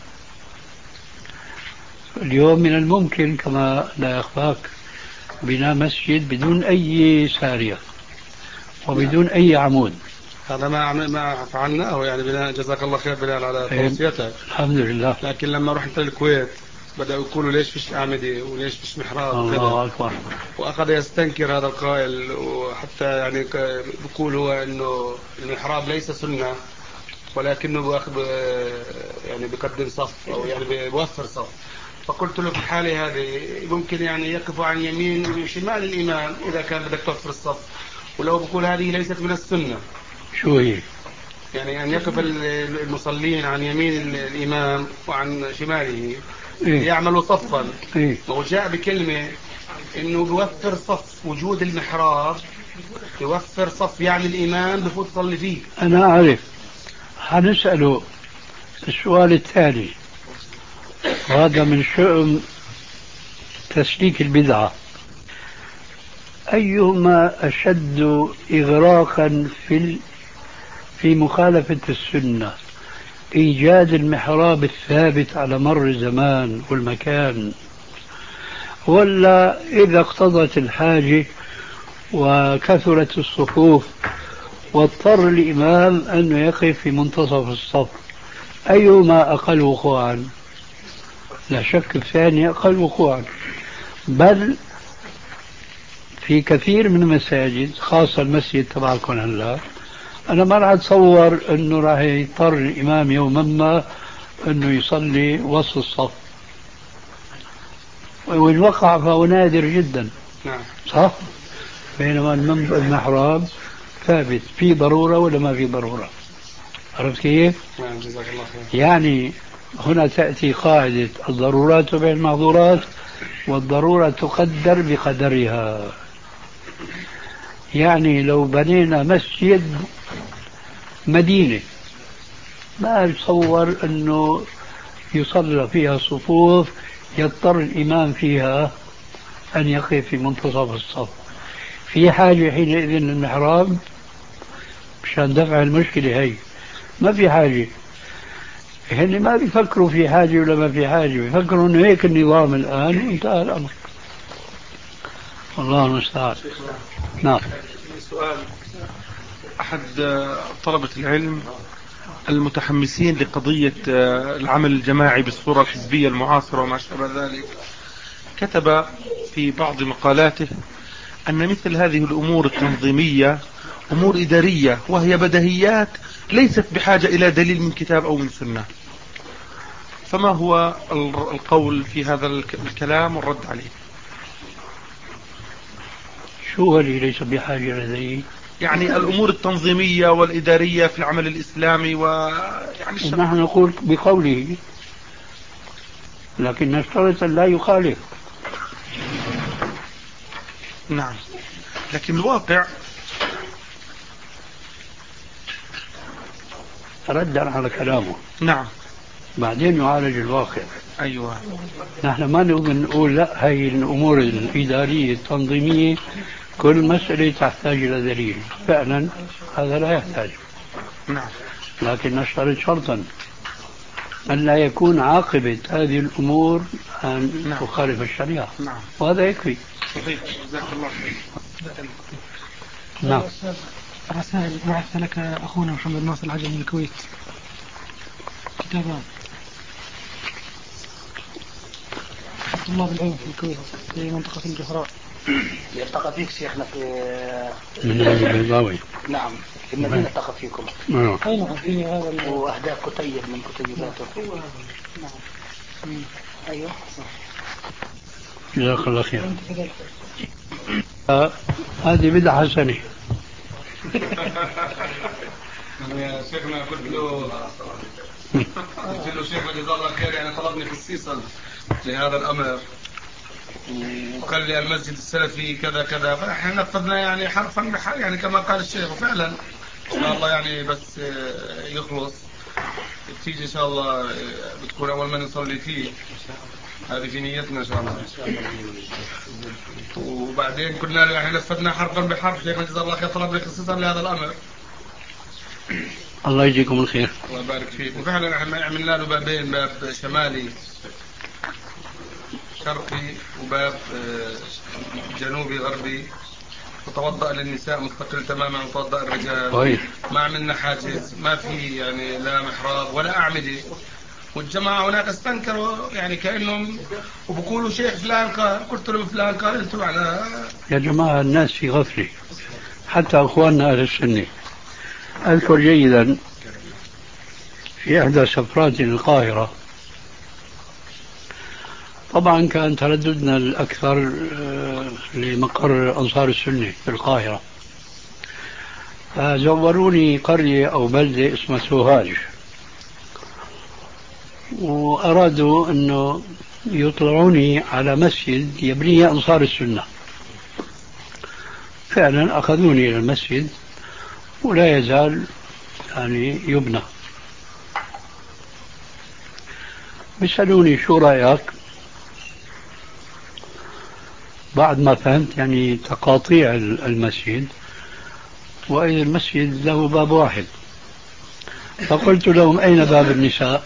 اليوم من الممكن كما لا يخفاك بناء مسجد بدون أي سارية وبدون أي عمود. هذا ما ما فعلناه يعني بناء، جزاك الله خير بلال على توصيتك. الحمد لله. لكن لما رحت الكويت بدأوا يقولوا ليش فيش أعمدة وليش فيش محراب. الله أكبر. وأخذ يستنكر هذا القائل، وحتى يعني بيقول هو إنه المحراب ليس سنة ولكنه بأخذ يعني بقدم صف أو يعني بيوفر صف. فقلت له في الحالة هذه ممكن يعني يقف عن يمين وشمال الإمام إذا كان بدك توفر الصف، ولو بقول هذه ليست من السنة. شو هي؟ يعني أن يقف المصلين عن يمين الإمام وعن شماله إيه؟ يعملوا صفا. إيه؟ وجاء بكلمة إنه بيوفر صف، وجود المحراب يوفر صف يعني الإمام بفوت يصلي فيه. أنا أعرف. حنسأله السؤال التالي، وهذا من شؤم تسليك البدعة: أيهما أشد إغراقا في في مخالفة السنة، إيجاد المحراب الثابت على مر الزمان والمكان، ولا إذا اقتضت الحاجة وكثرت الصفوف واضطر الإمام أنه يقف في منتصف الصف، أيهما أقل وقوعا؟ لا شك الثاني أقل وقوعا. بل في كثير من المساجد خاصة المسجد تبعكم هلا أنا ما راح أتصور أنه راح يضطر الإمام يوما ما أنه يصلي وسط الصف، وإن وقع فهو نادر جدا. نعم. صح؟ بينما المحراب ثابت، في ضرورة ولا ما في ضرورة؟ عرفت كيف؟ نعم جزاك الله خير. يعني هنا تأتي قاعدة الضرورات تبع المحظورات، والضرورة تقدر بقدرها. يعني لو بنينا مسجد مدينة ما يتصور أنه يصلى فيها صفوف يضطر الإمام فيها أن يقف في منتصف الصف، في حاجة حينئذ للمحراب مشان دفع المشكلة هي؟ ما في حاجة. هن ما بيفكروا في حاجة ولا ما في حاجة، بيفكروا أنه هيك النظام الآن وانتهى الأمر. الله المستعان. نعم. سؤال: أحد طلبة العلم المتحمسين لقضية العمل الجماعي بالصورة الحزبية المعاصرة وما شابه ذلك كتب في بعض مقالاته أن مثل هذه الأمور التنظيمية أمور إدارية وهي بدهيات ليست بحاجة إلى دليل من كتاب أو من سنة. فما هو القول في هذا الكلام والرد عليه؟ شو اللي ليس بحاجة إليه؟ يعني الأمور التنظيمية والإدارية في العمل الإسلامي ويعني نحن نقول بقوله، لكن نشترط أن لا يخالف. نعم، لكن الواقع ردا على كلامه. نعم، بعدين يعالج الواقع. أيوة. نحن ما نقدر نقول لا، هي الأمور الإدارية التنظيمية كل مسألة تحتاج إلى دليل، فعلا هذا لا يحتاج. نعم، لكن نشترط شرطا أن لا يكون عاقبة هذه الأمور أن نعم. تخالف الشريعة. نعم، وهذا يكفي. صحيح. جزاك الله خير. نعم. رسائل بعث لك أخونا محمد ناصر العجمي من الكويت، كتابان طلاب العلم في الكويت في منطقة الجهراء. يلتقى فيك شيخنا في من البيضاوي. نعم، في المدينة التقى فيكم. نعم. أين في هذا وأهداف كتيب من كتيباته. نعم. أيوه. جزاك الله خير. هذه بدعة حسنة. يا شيخنا قلت له قلت له شيخنا جزاه الله خير، يعني طلبني خصيصا لهذا الأمر وقال لي المسجد السلفي كذا كذا، فاحنا نفذنا يعني حرفا بحرف يعني كما قال الشيخ، وفعلا ان شاء الله يعني بس يخلص تيجي ان شاء الله بتكون اول ما نصلي فيه، هذه في نيتنا ان شاء الله. وبعدين كنا له يعني نفذنا حرفا بحرف، شيخنا جزاه الله خير طلب لي خصيصا لهذا الامر. الله يجزيكم الخير. الله يبارك فيك. وفعلا احنا عملنا له بابين، باب شمالي شرقي وباب جنوبي غربي، وتوضأ للنساء مستقل تماما وتوضأ الرجال. طيب. ما عملنا حاجز، ما في يعني لا محراب ولا أعمدة. والجماعة هناك استنكروا يعني كأنهم وبقولوا شيخ فلان قال، قلت لهم فلان قال انتم على. يا جماعة الناس في غفلة، حتى أخواننا أهل السنة. أذكر جيدا في إحدى سفرات القاهرة، طبعا كان ترددنا الأكثر لمقر أنصار السنة في القاهرة، فزوروني قرية أو بلدة اسمها سوهاج، وأرادوا أنه يطلعوني على مسجد يبنيه أنصار السنة. فعلا أخذوني إلى المسجد ولا يزال يعني يبنى. بيسألوني شو رأيك؟ بعد ما فهمت يعني تقاطيع المسجد، وإذا المسجد له باب واحد، فقلت لهم أين باب النساء؟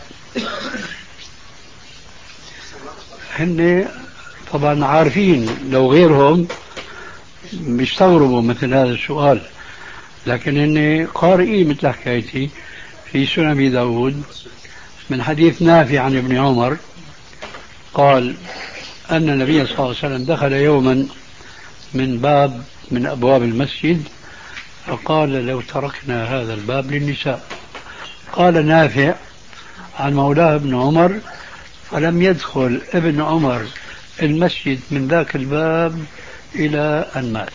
هن طبعا عارفين، لو غيرهم بيستغربوا مثل هذا السؤال، لكن هن قارئين مثل حكايتي في سنن أبي داود من حديث نافع عن ابن عمر قال أن النبي صلى الله عليه وسلم دخل يوما من باب من أبواب المسجد فقال لو تركنا هذا الباب للنساء. قال نافع عن مولاه ابن عمر فلم يدخل ابن عمر المسجد من ذاك الباب إلى أن مات.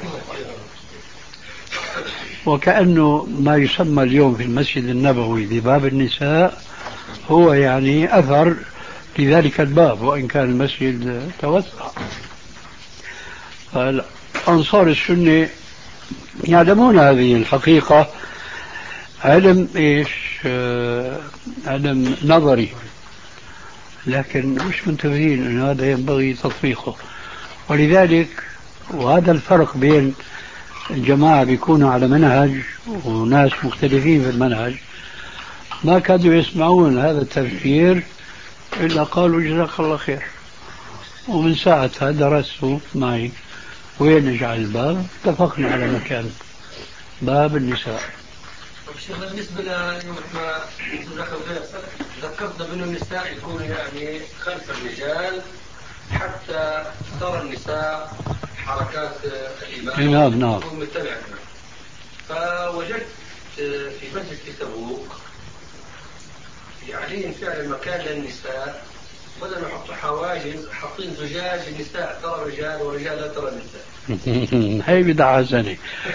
وكأنه ما يسمى اليوم في المسجد النبوي بباب النساء هو يعني أثر لذلك الباب، وإن كان المسجد توسع. أنصار السنة يعلمون هذه الحقيقة، علم إيش آه علم نظري، لكن مش منتبهين أن هذا ينبغي تطبيقه. ولذلك وهذا الفرق بين الجماعة بيكونوا على منهج وناس مختلفين في المنهج، ما كادوا يسمعون هذا التفسير إلا قالوا جزاك الله خير. ومن ساعتها درسوا معي وين نجعل الباب، اتفقنا على مكان باب النساء. شيخ بالنسبة ليوم ما ذكرت بأن النساء يكون يعني خلف الرجال حتى ترى النساء حركات الإمام. نعم نعم. فوجدت في مسجد في تبوك يعني فعلا مكان للنساء، بدل ما يحطوا حواجز حاطين زجاج، النساء ترى رجال ورجال لا ترى نساء. هي بدعة حسنة.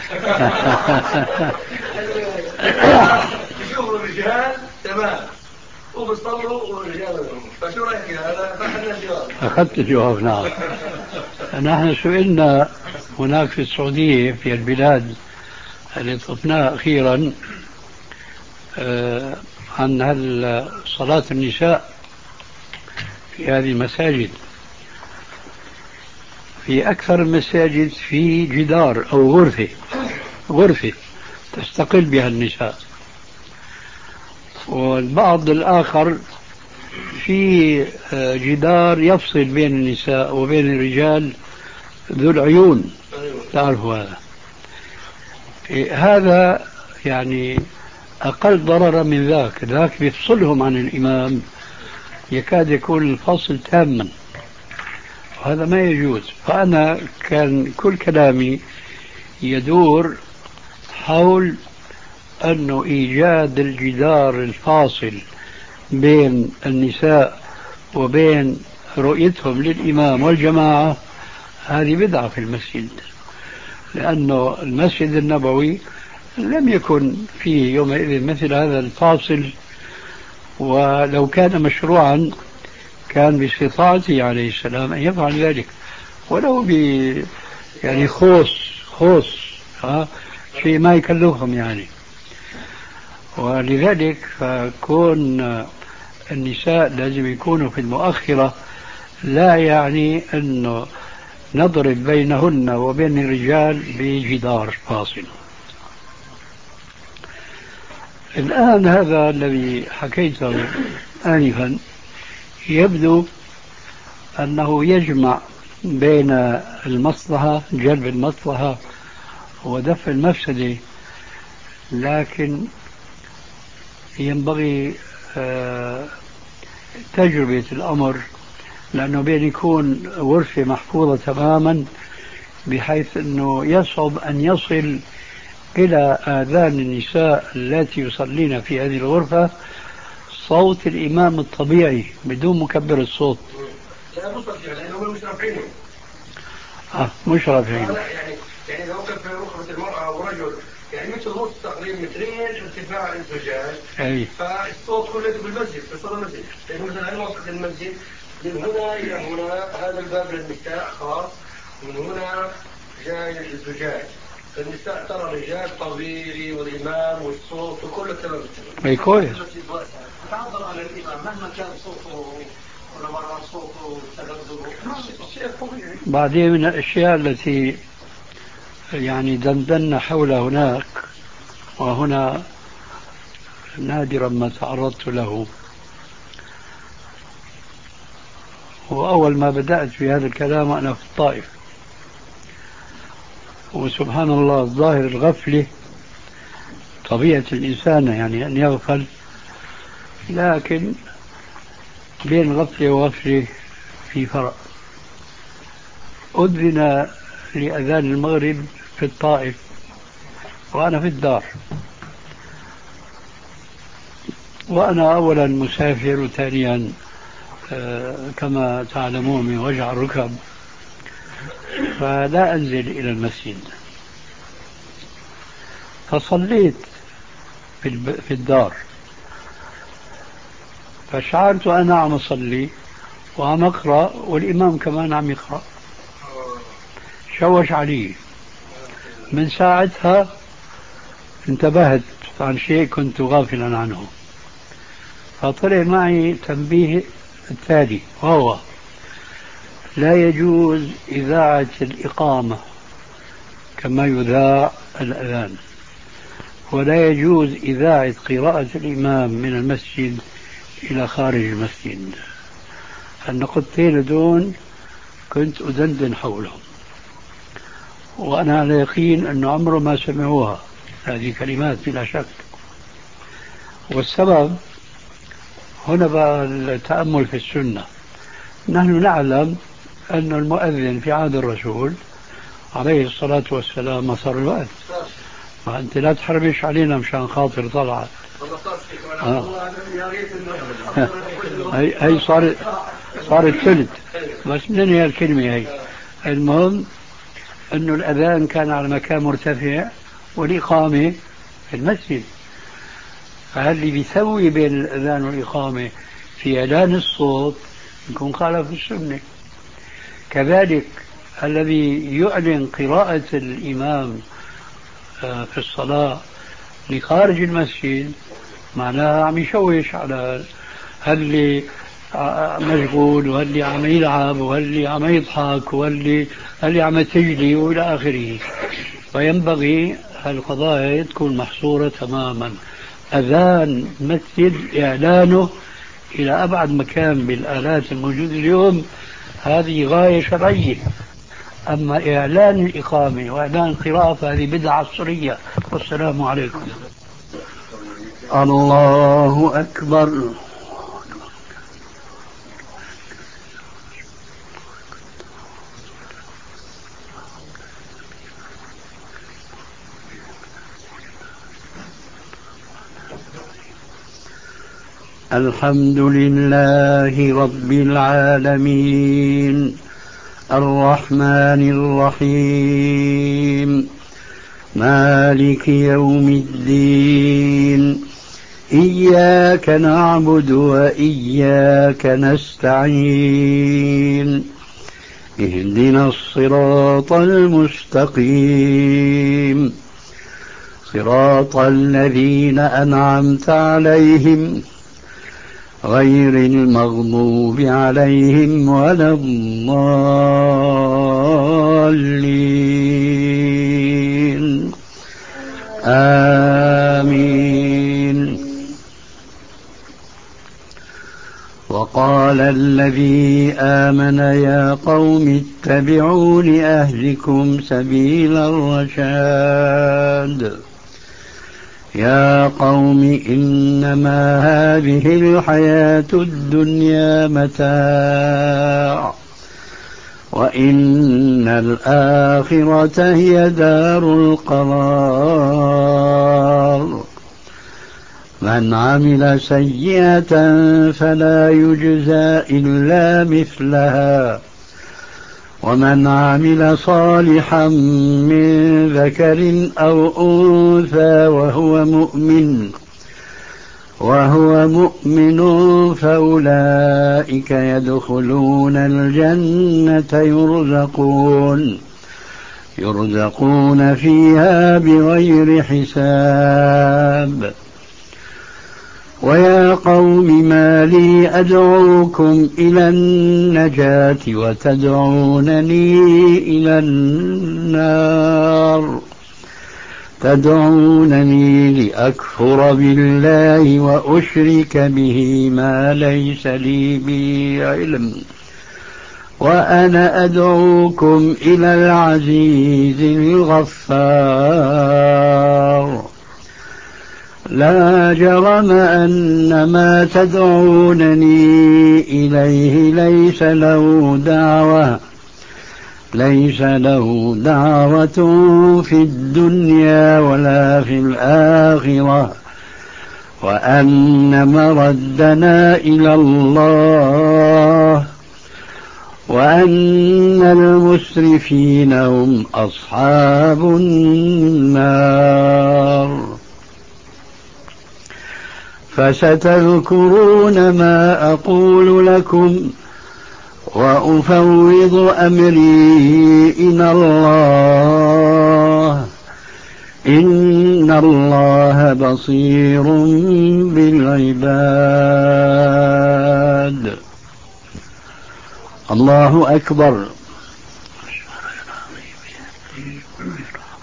يشوفوا الرجال تمام وبيصلوا والرجال، فشو رايك هذا؟ فاحنا الجواب. أخذت الجواب. نعم. نحن سئلنا هناك في السعودية في البلاد التي طفناها أخيرا عن هل صلاة النساء في هذه المساجد. في أكثر المساجد في جدار أو غرفة غرفة تستقل بها النساء، والبعض الآخر في جدار يفصل بين النساء وبين الرجال ذو العيون، تعرفوا هذا. هذا يعني أقل ضررا من ذاك. ذاك بيفصلهم عن الإمام، يكاد يكون الفصل تاما، وهذا ما يجوز. فأنا كان كل كلامي يدور حول أنه إيجاد الجدار الفاصل بين النساء وبين رؤيتهم للإمام والجماعة هذه بدعة في المسجد، لأنه المسجد النبوي لم يكن فيه يومئذ مثل هذا الفاصل، ولو كان مشروعا كان باستطاعته عليه السلام أن يفعل ذلك ولو ب يعني خوص خوص ها شيء ما يكلفهم يعني. ولذلك فكون النساء لازم يكونوا في المؤخرة لا يعني أنه نضرب بينهن وبين الرجال بجدار فاصل. الآن هذا الذي حكيته آنفا يبدو أنه يجمع بين المصلحة، جلب المصلحة ودفع المفسدة، لكن ينبغي تجربة الأمر، لأنه بين يكون غرفة محفوظة تماما بحيث أنه يصعب أن يصل إلى آذان النساء التي يصلين في هذه الغرفة صوت الإمام الطبيعي بدون مكبر الصوت. لا مستطيع لأنه مش رافعينه. آه مش رافعينه. لا يعني يعني لو كان في ركبة المرأة ورجل يعني مثل نص تقريبا مترين ارتفاع الزجاج، أي فالصوت كله بالمسجد في صدر المسجد، لأنه مثلا هاي منطقة المسجد من هنا إلى هنا هذا الباب للنساء خاص، من هنا جاي الزجاج، النساء ترى الرجال طويلي والإمام والصوت وكل الكلام. أي كويس. تعبر على الإمام مهما كان صوته ولا مرة صوته تذبذبه. بعدين من الأشياء التي يعني دندنا حولها هناك وهنا نادرا ما تعرضت له، وأول ما بدأت في هذا الكلام أنا في الطائف، وسبحان الله الظاهر الغفلة طبيعة الإنسان يعني أن يغفل، لكن بين غفلة وغفلة في فرق. أذن لأذان المغرب في الطائف وأنا في الدار، وأنا أولا مسافر وثانيا كما تعلمون من وجع الركب فلا أنزل إلى المسجد، فصليت في الدار، فشعرت أنا عم أصلي وعم أقرأ والإمام كمان عم يقرأ، شوش علي. من ساعتها انتبهت عن شيء كنت غافلا عنه، فطلع معي تنبيه التالي، وهو لا يجوز إذاعة الإقامة كما يذاع الأذان، ولا يجوز إذاعة قراءة الإمام من المسجد إلى خارج المسجد. النقطتين دون كنت أدندن حولهم، وأنا على يقين أنه عمره ما سمعوها هذه كلمات بلا شك. والسبب هنا بقى التأمل في السنة. نحن نعلم أن المؤذن في عهد الرسول عليه الصلاة والسلام صار الوقت، أنت لا تحرمش علينا مشان خاطر طلعت. آه. هي هي صارت صارت ثلث بس من هي الكلمة هي. المهم أنه الأذان كان على مكان مرتفع والإقامة في المسجد، فهل بيسوي بين الأذان والإقامة في إعلان الصوت يكون خالف السنة. كذلك الذي يعلن قراءة الإمام في الصلاة لخارج المسجد معناها عم يشوش على هاللي مشغول وهاللي عم يلعب وهاللي عم يضحك وهاللي هاللي عم تجلي وإلى آخره. فينبغي هالقضايا تكون محصورة تماما. أذان مسجد إعلانه إلى أبعد مكان بالآلات الموجودة اليوم هذه غاية شرعية. أما إعلان الإقامة وإعلان القراءة فهذه بدعة عصرية. والسلام عليكم. الله أكبر. الحمد لله رب العالمين الرحمن الرحيم مالك يوم الدين إياك نعبد وإياك نستعين اهدنا الصراط المستقيم صراط الذين أنعمت عليهم غير المغضوب عليهم ولا الضالين آمين. وقال الذي آمن يا قوم اتبعون أهلكم سبيل الرشاد يا قوم إنما هذه الحياة الدنيا متاع وإن الآخرة هي دار القرار من عمل سيئة فلا يجزى إلا مثلها ومن عمل صالحا من ذكر أو أنثى وهو مؤمن وهو مؤمن فأولئك يدخلون الجنة يرزقون يرزقون فيها بغير حساب. ويا قوم ما لي أدعوكم إلى النجاة وتدعونني إلى النار تدعونني لأكفر بالله وأشرك به ما ليس لي به علم وأنا أدعوكم إلى العزيز الغفار لا جرم أن ما تدعونني إليه ليس له دعوة ليس له دعوة في الدنيا ولا في الآخرة وأن مردنا إلى الله وأن المسرفين هم أصحاب النار. فستذكرون ما أقول لكم وأفوض أمري إلى الله إن الله بصير بالعباد. الله أكبر.